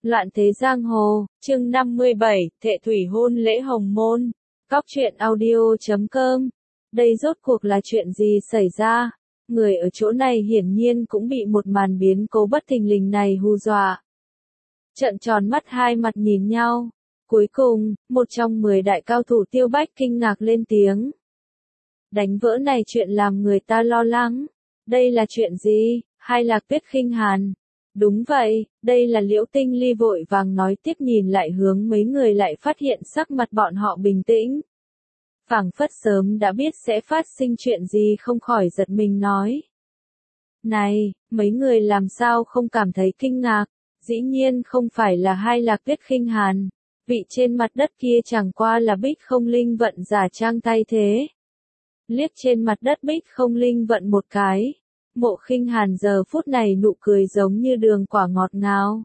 Loạn thế giang hồ, chương 57, Thệ thủy hôn lễ hồng môn. Cóc truyện audio.com. Đây rốt cuộc là chuyện gì xảy ra? Người ở chỗ này hiển nhiên cũng bị một màn biến cố bất thình lình này hù dọa. Trợn tròn mắt hai mặt nhìn nhau. Cuối cùng, một trong 10 đại cao thủ Tiêu Bách kinh ngạc lên tiếng. Đánh vỡ này chuyện làm người ta lo lắng. Đây là chuyện gì? Hay là Tuyết Khinh Hàn? Đúng vậy, đây là Liễu Tinh Ly vội vàng nói tiếp, nhìn lại hướng mấy người lại phát hiện sắc mặt bọn họ bình tĩnh. Phảng phất sớm đã biết sẽ phát sinh chuyện gì, không khỏi giật mình nói. Này, mấy người làm sao không cảm thấy kinh ngạc? Dĩ nhiên không phải là Hai Lạc Tuyết Khinh Hàn. Vị trên mặt đất kia chẳng qua là Bích Không Linh Vận giả trang thay thế. Liếc trên mặt đất Bích Không Linh Vận một cái. Mộ Khinh Hàn giờ phút này nụ cười giống như đường quả ngọt ngào.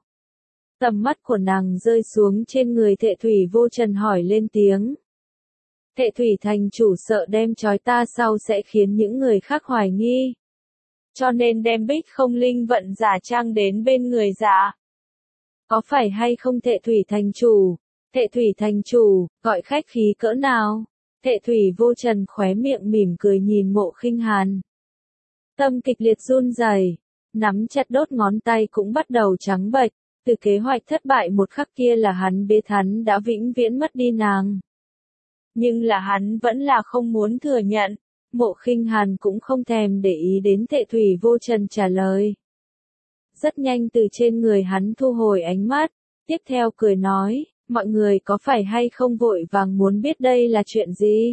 Tầm mắt của nàng rơi xuống trên người Thệ Thủy Vô Trần, hỏi lên tiếng. Thệ Thủy thành chủ sợ đem trói ta sau sẽ khiến những người khác hoài nghi. Cho nên đem Bích Không Linh Vận giả trang đến bên người dạ. Có phải hay không Thệ Thủy thành chủ? Thệ Thủy thành chủ, gọi khách khí cỡ nào? Thệ Thủy Vô Trần khóe miệng mỉm cười nhìn Mộ Khinh Hàn. Tâm kịch liệt run rẩy, nắm chặt đốt ngón tay cũng bắt đầu trắng bệch. Từ kế hoạch thất bại một khắc kia là hắn biết hắn đã vĩnh viễn mất đi nàng. Nhưng là hắn vẫn là không muốn thừa nhận. Mộ Khinh Hàn cũng không thèm để ý đến Thệ Thủy Vô Trần trả lời. Rất nhanh từ trên người hắn thu hồi ánh mắt, tiếp theo cười nói, mọi người có phải hay không vội vàng muốn biết đây là chuyện gì?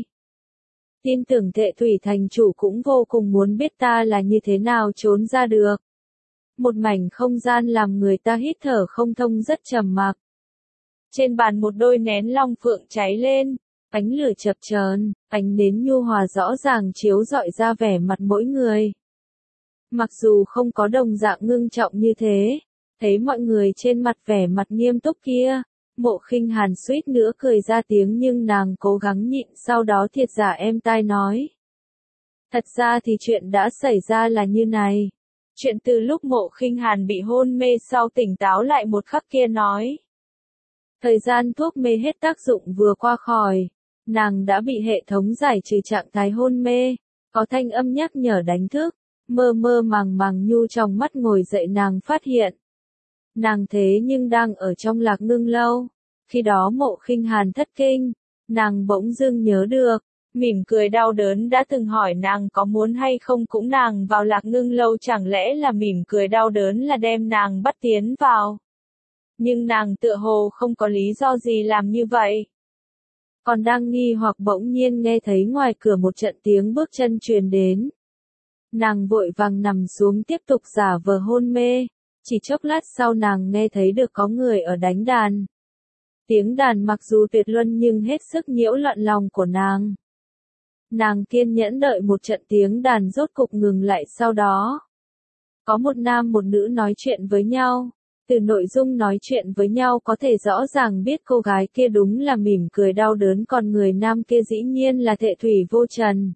Tin tưởng Thệ Thủy thành chủ cũng vô cùng muốn biết ta là như thế nào trốn ra được. Một mảnh không gian làm người ta hít thở không thông, rất trầm mặc. Trên bàn một đôi nén long phượng cháy lên, ánh lửa chập chờn, ánh nến nhu hòa rõ ràng chiếu rọi ra vẻ mặt mỗi người. Mặc dù không có đồng dạng ngưng trọng như thế, thấy mọi người trên mặt vẻ mặt nghiêm túc kia, Mộ Khinh Hàn suýt nữa cười ra tiếng, nhưng nàng cố gắng nhịn, sau đó thiệt giả êm tai nói. Thật ra thì chuyện đã xảy ra là như này. Chuyện từ lúc Mộ Khinh Hàn bị hôn mê sau tỉnh táo lại một khắc kia nói. Thời gian thuốc mê hết tác dụng vừa qua khỏi, nàng đã bị hệ thống giải trừ trạng thái hôn mê, có thanh âm nhắc nhở đánh thức, mơ mơ màng màng nhu trong mắt ngồi dậy nàng phát hiện. Nàng thế nhưng đang ở trong Lạc Ngưng lâu. Khi đó Mộ Khinh Hàn thất kinh, nàng bỗng dưng nhớ được, mỉm cười đau đớn đã từng hỏi nàng có muốn hay không cũng nàng vào Lạc Ngưng lâu, chẳng lẽ là mỉm cười đau đớn là đem nàng bắt tiến vào. Nhưng nàng tựa hồ không có lý do gì làm như vậy. Còn đang nghi hoặc bỗng nhiên nghe thấy ngoài cửa một trận tiếng bước chân truyền đến. Nàng vội vàng nằm xuống tiếp tục giả vờ hôn mê. Chỉ chốc lát sau nàng nghe thấy được có người ở đánh đàn. Tiếng đàn mặc dù tuyệt luân nhưng hết sức nhiễu loạn lòng của nàng. Nàng kiên nhẫn đợi một trận, tiếng đàn rốt cục ngừng lại, sau đó. Có một nam một nữ nói chuyện với nhau. Từ nội dung nói chuyện với nhau có thể rõ ràng biết cô gái kia đúng là mỉm cười đau đớn, còn người nam kia dĩ nhiên là Thệ Thủy Vô Trần.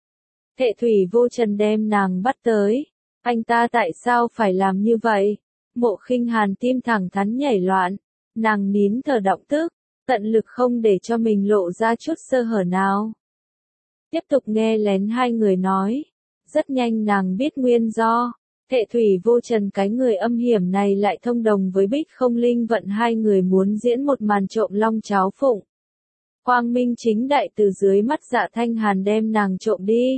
Thệ Thủy Vô Trần đem nàng bắt tới. Anh ta tại sao phải làm như vậy? Mộ Khinh Hàn tim thẳng thắn nhảy loạn. Nàng nín thở động tức, tận lực không để cho mình lộ ra chút sơ hở nào. Tiếp tục nghe lén hai người nói. Rất nhanh nàng biết nguyên do. Thệ Thủy Vô Trần cái người âm hiểm này lại thông đồng với Bích Không Linh Vận, hai người muốn diễn một màn trộm long cháo phụng. Quang minh chính đại từ dưới mắt Dạ Thanh Hàn đem nàng trộm đi.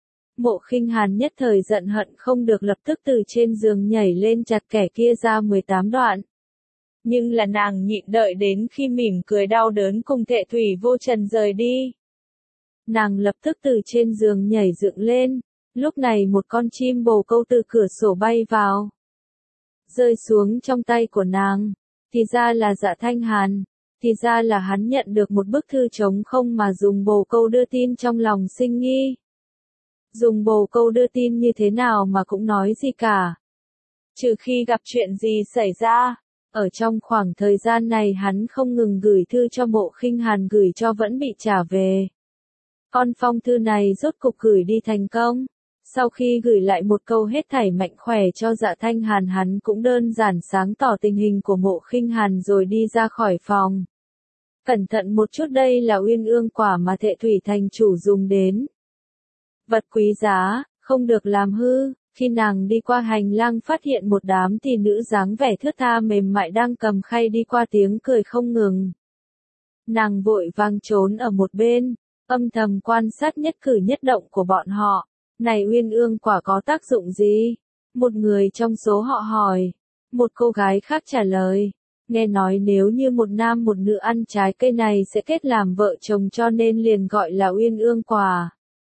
Mộ Khinh Hàn nhất thời giận hận không được, lập tức từ trên giường nhảy lên chặt kẻ kia ra 18 đoạn. Nhưng là nàng nhịn đợi đến khi mỉm cười đau đớn cùng Thệ Thủy Vô Trần rời đi. Nàng lập tức từ trên giường nhảy dựng lên. Lúc này một con chim bồ câu từ cửa sổ bay vào. Rơi xuống trong tay của nàng. Thì ra là Dạ Thanh Hàn. Thì ra là hắn nhận được một bức thư trống không mà dùng bồ câu đưa tin, trong lòng sinh nghi. Dùng bồ câu đưa tin như thế nào mà cũng nói gì cả. Trừ khi gặp chuyện gì xảy ra. Ở trong khoảng thời gian này hắn không ngừng gửi thư cho Mộ Khinh Hàn, gửi cho vẫn bị trả về. Con phong thư này rốt cục gửi đi thành công. Sau khi gửi lại một câu hết thảy mạnh khỏe cho Dạ Thanh Hàn, hắn cũng đơn giản sáng tỏ tình hình của Mộ Khinh Hàn rồi đi ra khỏi phòng. Cẩn thận một chút, đây là Uyên Ương quả mà Thệ Thủy thành chủ dùng đến. Vật quý giá, không được làm hư. Khi nàng đi qua hành lang phát hiện một đám tỷ nữ dáng vẻ thướt tha mềm mại đang cầm khay đi qua, tiếng cười không ngừng. Nàng vội vàng trốn ở một bên, âm thầm quan sát nhất cử nhất động của bọn họ. Này, Uyên Ương quả có tác dụng gì? Một người trong số họ hỏi. Một cô gái khác trả lời. Nghe nói nếu như một nam một nữ ăn trái cây này sẽ kết làm vợ chồng, cho nên liền gọi là Uyên Ương quả.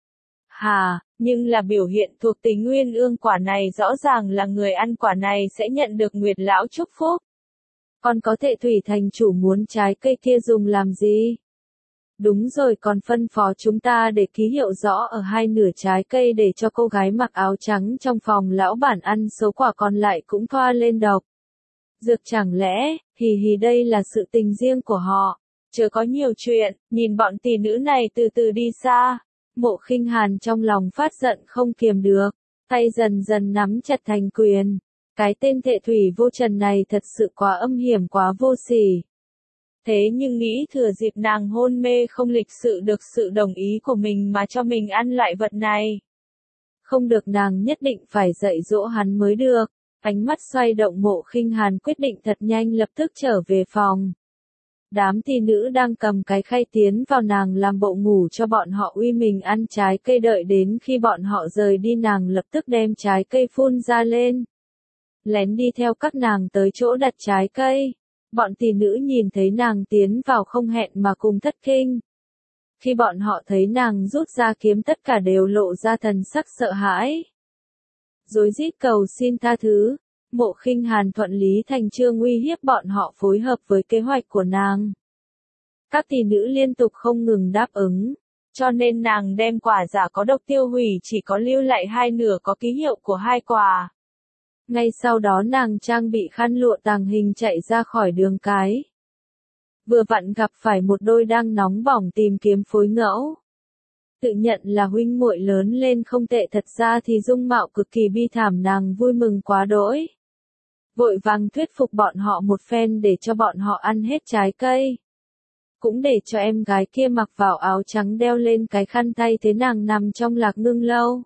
Hà, nhưng là biểu hiện thuộc tính Uyên Ương quả này rõ ràng là người ăn quả này sẽ nhận được Nguyệt lão chúc phúc. Còn có Thệ Thủy thành chủ muốn trái cây kia dùng làm gì? Đúng rồi, còn phân phó chúng ta để ký hiệu rõ ở hai nửa trái cây để cho cô gái mặc áo trắng trong phòng lão bản ăn số quả còn lại cũng thoa lên độc. Dược chẳng lẽ, hì hì, đây là sự tình riêng của họ. Chớ có nhiều chuyện, nhìn bọn tỷ nữ này từ từ đi xa. Mộ Khinh Hàn trong lòng phát giận không kiềm được, tay dần dần nắm chặt thành quyền. Cái tên Thệ Thủy Vô Trần này thật sự quá âm hiểm, quá vô sỉ. Thế nhưng nghĩ thừa dịp nàng hôn mê không lịch sự được sự đồng ý của mình mà cho mình ăn loại vật này. Không được, nàng nhất định phải dạy dỗ hắn mới được. Ánh mắt xoay động, Mộ Khinh Hàn quyết định thật nhanh lập tức trở về phòng. Đám tỷ nữ đang cầm cái khay tiến vào, nàng làm bộ ngủ cho bọn họ uy mình ăn trái cây, đợi đến khi bọn họ rời đi nàng lập tức đem trái cây phun ra lên. Lén đi theo các nàng tới chỗ đặt trái cây. Bọn tỷ nữ nhìn thấy nàng tiến vào không hẹn mà cùng thất kinh. Khi bọn họ thấy nàng rút ra kiếm tất cả đều lộ ra thần sắc sợ hãi. Rối rít cầu xin tha thứ. Mộ Khinh Hàn thuận lý thành chương uy hiếp bọn họ phối hợp với kế hoạch của nàng. Các tỷ nữ liên tục không ngừng đáp ứng, cho nên nàng đem quả giả có độc tiêu hủy, chỉ có lưu lại hai nửa có ký hiệu của hai quả. Ngay sau đó nàng trang bị khăn lụa tàng hình chạy ra khỏi đường cái. Vừa vặn gặp phải một đôi đang nóng bỏng tìm kiếm phối ngẫu. Tự nhận là huynh muội lớn lên không tệ, thật ra thì dung mạo cực kỳ bi thảm, nàng vui mừng quá đỗi. Vội vàng thuyết phục bọn họ một phen để cho bọn họ ăn hết trái cây. Cũng để cho em gái kia mặc vào áo trắng đeo lên cái khăn thay thế nàng nằm trong Lạc Ngưng lâu.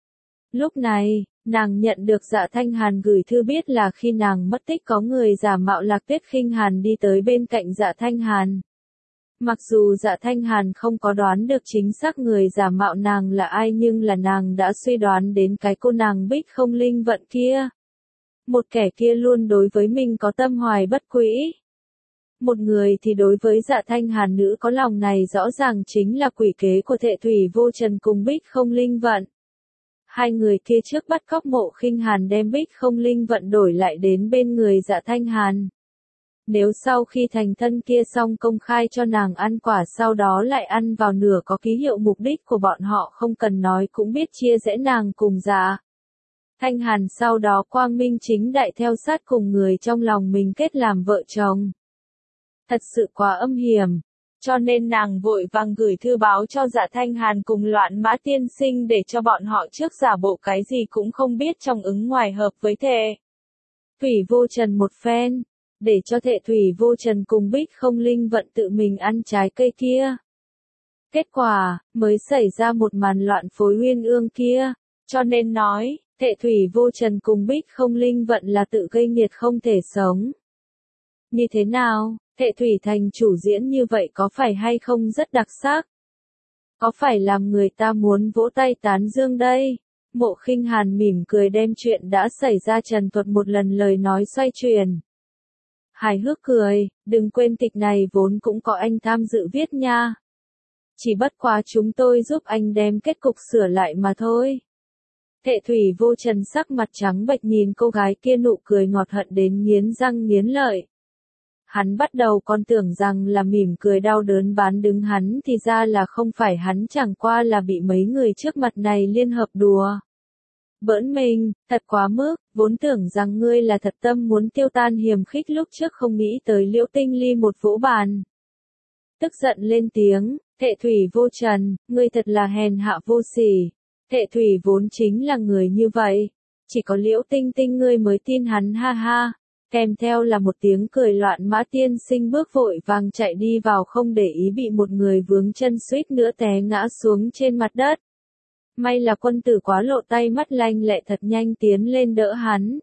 Lúc này, nàng nhận được Dạ Thanh Hàn gửi thư biết là khi nàng mất tích có người giả mạo Lạc Tuyết Khinh Hàn đi tới bên cạnh Dạ Thanh Hàn. Mặc dù Dạ Thanh Hàn không có đoán được chính xác người giả mạo nàng là ai, nhưng là nàng đã suy đoán đến cái cô nàng Bích Không Linh Vận kia. Một kẻ kia luôn đối với mình có tâm hoài bất quỹ. Một người thì đối với Dạ Thanh Hàn nữ có lòng này rõ ràng chính là quỷ kế của Thệ Thủy Vô Trần cùng Bích Không Linh Vận. Hai người kia trước bắt cóc Mộ Khinh Hàn đem Bích Không Linh Vận đổi lại đến bên người Dạ Thanh Hàn. Nếu sau khi thành thân kia xong công khai cho nàng ăn quả, sau đó lại ăn vào nửa có ký hiệu, mục đích của bọn họ không cần nói cũng biết chia rẽ nàng cùng Dạ Thanh Hàn, sau đó quang minh chính đại theo sát cùng người trong lòng mình kết làm vợ chồng. Thật sự quá âm hiểm. Cho nên nàng vội vàng gửi thư báo cho Dạ Thanh Hàn cùng Loạn Mã tiên sinh để cho bọn họ trước giả bộ cái gì cũng không biết, trong ứng ngoài hợp với Thệ Thủy Vô Trần một phen, để cho Thệ Thủy Vô Trần cùng Bích Không Linh Vận tự mình ăn trái cây kia. Kết quả, mới xảy ra một màn loạn phối Uyên Ương kia, cho nên nói, Thệ Thủy Vô Trần cùng Bích Không Linh Vận là tự gây nghiệt không thể sống. Như thế nào, Thệ Thủy thành chủ diễn như vậy có phải hay không rất đặc sắc? Có phải làm người ta muốn vỗ tay tán dương đây? Mộ Khinh Hàn mỉm cười đem chuyện đã xảy ra trần thuật một lần, lời nói xoay chuyển. Hài hước cười, đừng quên tịch này vốn cũng có anh tham dự viết nha. Chỉ bất quá chúng tôi giúp anh đem kết cục sửa lại mà thôi. Thệ Thủy Vô Trần sắc mặt trắng bệch nhìn cô gái kia, nụ cười ngọt hận đến nghiến răng nghiến lợi. Hắn bắt đầu còn tưởng rằng là mỉm cười đau đớn bán đứng hắn, thì ra là không phải, hắn chẳng qua là bị mấy người trước mặt này liên hợp đùa bỡn mình, thật quá mức, vốn tưởng rằng ngươi là thật tâm muốn tiêu tan hiềm khích, lúc trước không nghĩ tới Liễu Tinh Ly một vỗ bàn. Tức giận lên tiếng, Thệ Thủy Vô Trần, ngươi thật là hèn hạ vô sỉ. Thệ thủy vốn chính là người như vậy. Chỉ có Liễu Tinh Tinh ngươi mới tin hắn ha ha. Kèm theo là một tiếng cười loạn, Mã tiên sinh bước vội vàng chạy đi vào, không để ý bị một người vướng chân suýt nữa té ngã xuống trên mặt đất. May là quân tử quá lộ tay mắt lanh lẹ thật nhanh tiến lên đỡ hắn.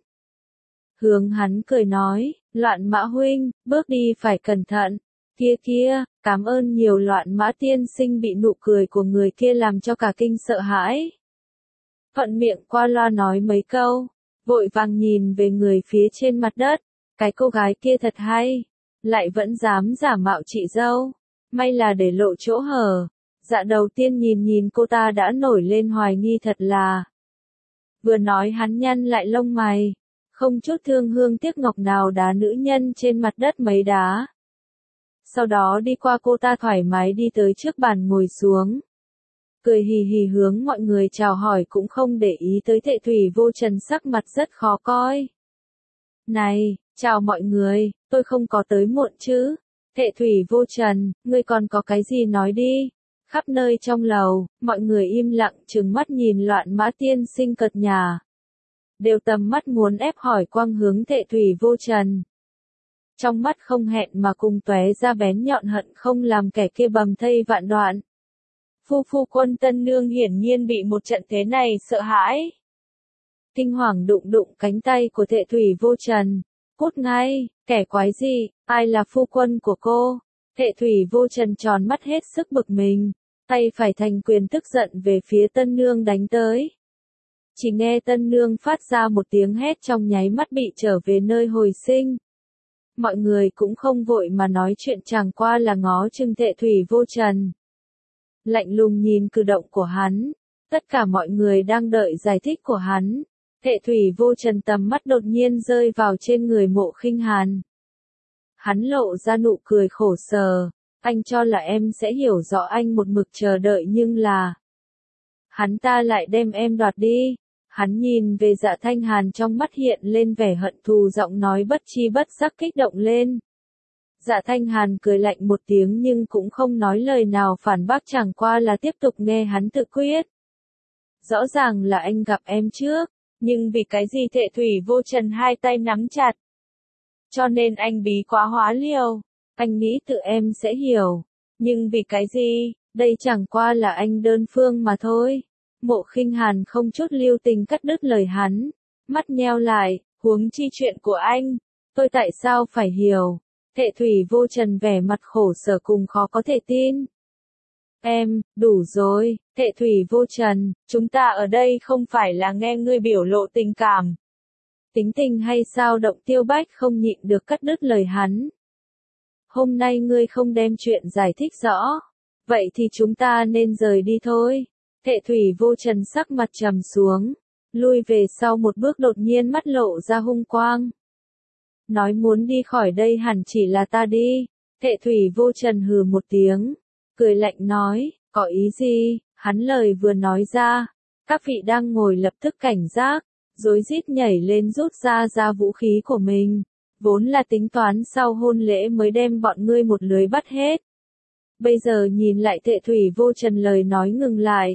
Hướng hắn cười nói, Loạn Mã huynh, bước đi phải cẩn thận. Kia kia, cảm ơn nhiều. Loạn Mã tiên sinh bị nụ cười của người kia làm cho cả kinh sợ hãi. Thuận miệng qua loa nói mấy câu, vội vàng nhìn về người phía trên mặt đất. Cái cô gái kia thật hay, lại vẫn dám giả mạo chị dâu. May là để lộ chỗ hở. Dạ đầu tiên nhìn cô ta đã nổi lên hoài nghi thật là. Vừa nói hắn nhăn lại lông mày, không chút thương hương tiếc ngọc nào đá nữ nhân trên mặt đất mấy đá. Sau đó đi qua cô ta thoải mái đi tới trước bàn ngồi xuống. Cười hì hì hướng mọi người chào hỏi, cũng không để ý tới Thệ Thủy Vô Trần sắc mặt rất khó coi. Này, chào mọi người, tôi không có tới muộn chứ. Thệ Thủy Vô Trần, ngươi còn có cái gì nói đi. Khắp nơi trong lầu, mọi người im lặng trừng mắt nhìn Loạn Mã tiên sinh cợt nhả. Đều tầm mắt muốn ép hỏi quang hướng Thệ Thủy Vô Trần. Trong mắt không hẹn mà cùng tóe ra bén nhọn hận không làm kẻ kia bầm thây vạn đoạn. Phu quân tân nương hiển nhiên bị một trận thế này sợ hãi. Kinh hoàng đụng đụng cánh tay của Thệ Thủy Vô Trần. Cút ngay, kẻ quái gì, ai là phu quân của cô? Thệ Thủy Vô Trần tròn mắt hết sức bực mình, tay phải thành quyền tức giận về phía tân nương đánh tới. Chỉ nghe tân nương phát ra một tiếng hét, trong nháy mắt bị trở về nơi hồi sinh. Mọi người cũng không vội mà nói chuyện, chẳng qua là ngó chừng Thệ Thủy Vô Trần. Lạnh lùng nhìn cử động của hắn, tất cả mọi người đang đợi giải thích của hắn. Thệ Thủy Vô Trần tầm mắt đột nhiên rơi vào trên người Mộ Khinh Hàn. Hắn lộ ra nụ cười khổ sở, anh cho là em sẽ hiểu rõ anh một mực chờ đợi, nhưng là hắn ta lại đem em đoạt đi. Hắn nhìn về Dạ Thanh Hàn, trong mắt hiện lên vẻ hận thù, giọng nói bất chi bất giác kích động lên. Dạ Thanh Hàn cười lạnh một tiếng nhưng cũng không nói lời nào phản bác, chẳng qua là tiếp tục nghe hắn tự quyết. Rõ ràng là anh gặp em trước, nhưng vì cái gì Thệ Thủy Vô Trần hai tay nắm chặt. Cho nên anh bí quá hóa liều. Anh nghĩ tự em sẽ hiểu. Nhưng vì cái gì, đây chẳng qua là anh đơn phương mà thôi. Mộ Khinh Hàn không chút lưu tình cắt đứt lời hắn. Mắt nheo lại, huống chi chuyện của anh. Tôi tại sao phải hiểu? Thệ Thủy Vô Trần vẻ mặt khổ sở cùng khó có thể tin. Em, đủ rồi, Thệ Thủy Vô Trần, chúng ta ở đây không phải là nghe ngươi biểu lộ tình cảm. Tính tình hay sao động? Tiêu Bách không nhịn được cắt đứt lời hắn. Hôm nay ngươi không đem chuyện giải thích rõ. Vậy thì chúng ta nên rời đi thôi. Thệ Thủy Vô Trần sắc mặt trầm xuống. Lui về sau một bước, đột nhiên mắt lộ ra hung quang. Nói muốn đi khỏi đây hẳn chỉ là ta đi. Thệ Thủy Vô Trần hừ một tiếng. Cười lạnh nói, có ý gì? Hắn lời vừa nói ra. Các vị đang ngồi lập tức cảnh giác. Rối rít nhảy lên rút ra vũ khí của mình. Vốn là tính toán sau hôn lễ mới đem bọn ngươi một lưới bắt hết. Bây giờ nhìn lại Thệ Thủy Vô Trần lời nói ngừng lại.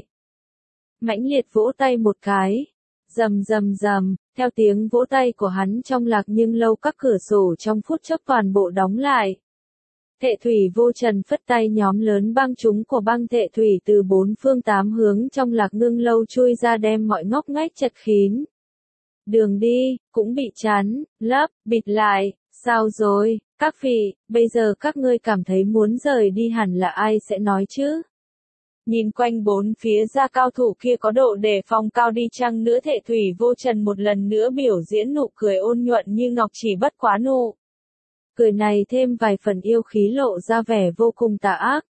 Mãnh liệt vỗ tay một cái. Rầm rầm rầm, theo tiếng vỗ tay của hắn trong Lạc Nhưng lâu các cửa sổ trong phút chốc toàn bộ đóng lại. Thệ Thủy Vô Trần phất tay, nhóm lớn băng chúng của băng Thệ Thủy từ bốn phương tám hướng trong Lạc Ngưng lâu chui ra, đem mọi ngóc ngách chật kín. Đường đi, cũng bị chắn, lấp, bịt lại. Sao rồi, các vị, bây giờ các ngươi cảm thấy muốn rời đi hẳn là ai sẽ nói chứ? Nhìn quanh bốn phía ra, cao thủ kia có độ đề phòng cao đi chăng nữa, Thệ Thủy Vô Trần một lần nữa biểu diễn nụ cười ôn nhuận như ngọc, chỉ bất quá nụ cười này thêm vài phần yêu khí, lộ ra vẻ vô cùng tà ác.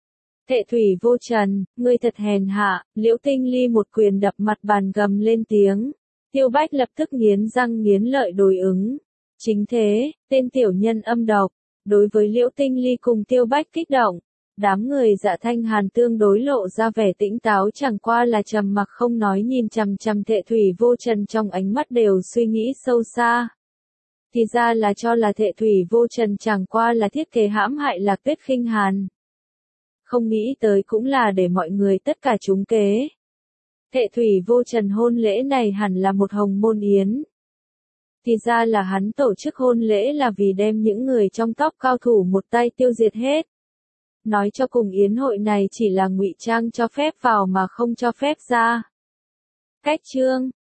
Thệ Thủy Vô Trần, ngươi thật hèn hạ. Liễu Tinh Ly một quyền đập mặt bàn gầm lên tiếng. Tiêu Bách lập tức nghiến răng nghiến lợi đối ứng. Chính thế, tên tiểu nhân âm độc. Đối với Liễu Tinh Ly cùng Tiêu Bách kích động, đám người Dạ Thanh Hàn tương đối lộ ra vẻ tĩnh táo, chẳng qua là trầm mặc không nói, nhìn chằm chằm Thệ Thủy Vô Trần, trong ánh mắt đều suy nghĩ sâu xa. Thì ra là cho là Thệ Thủy Vô Trần chẳng qua là thiết kế hãm hại Lạc Tuyết Khinh Hàn. Không nghĩ tới cũng là để mọi người tất cả trúng kế. Thệ thủy vô trần hôn lễ này hẳn là một hồng môn yến. Thì ra là hắn tổ chức hôn lễ là vì đem những người trong top cao thủ một tay tiêu diệt hết. Nói cho cùng yến hội này chỉ là ngụy trang cho phép vào mà không cho phép ra. Cách chương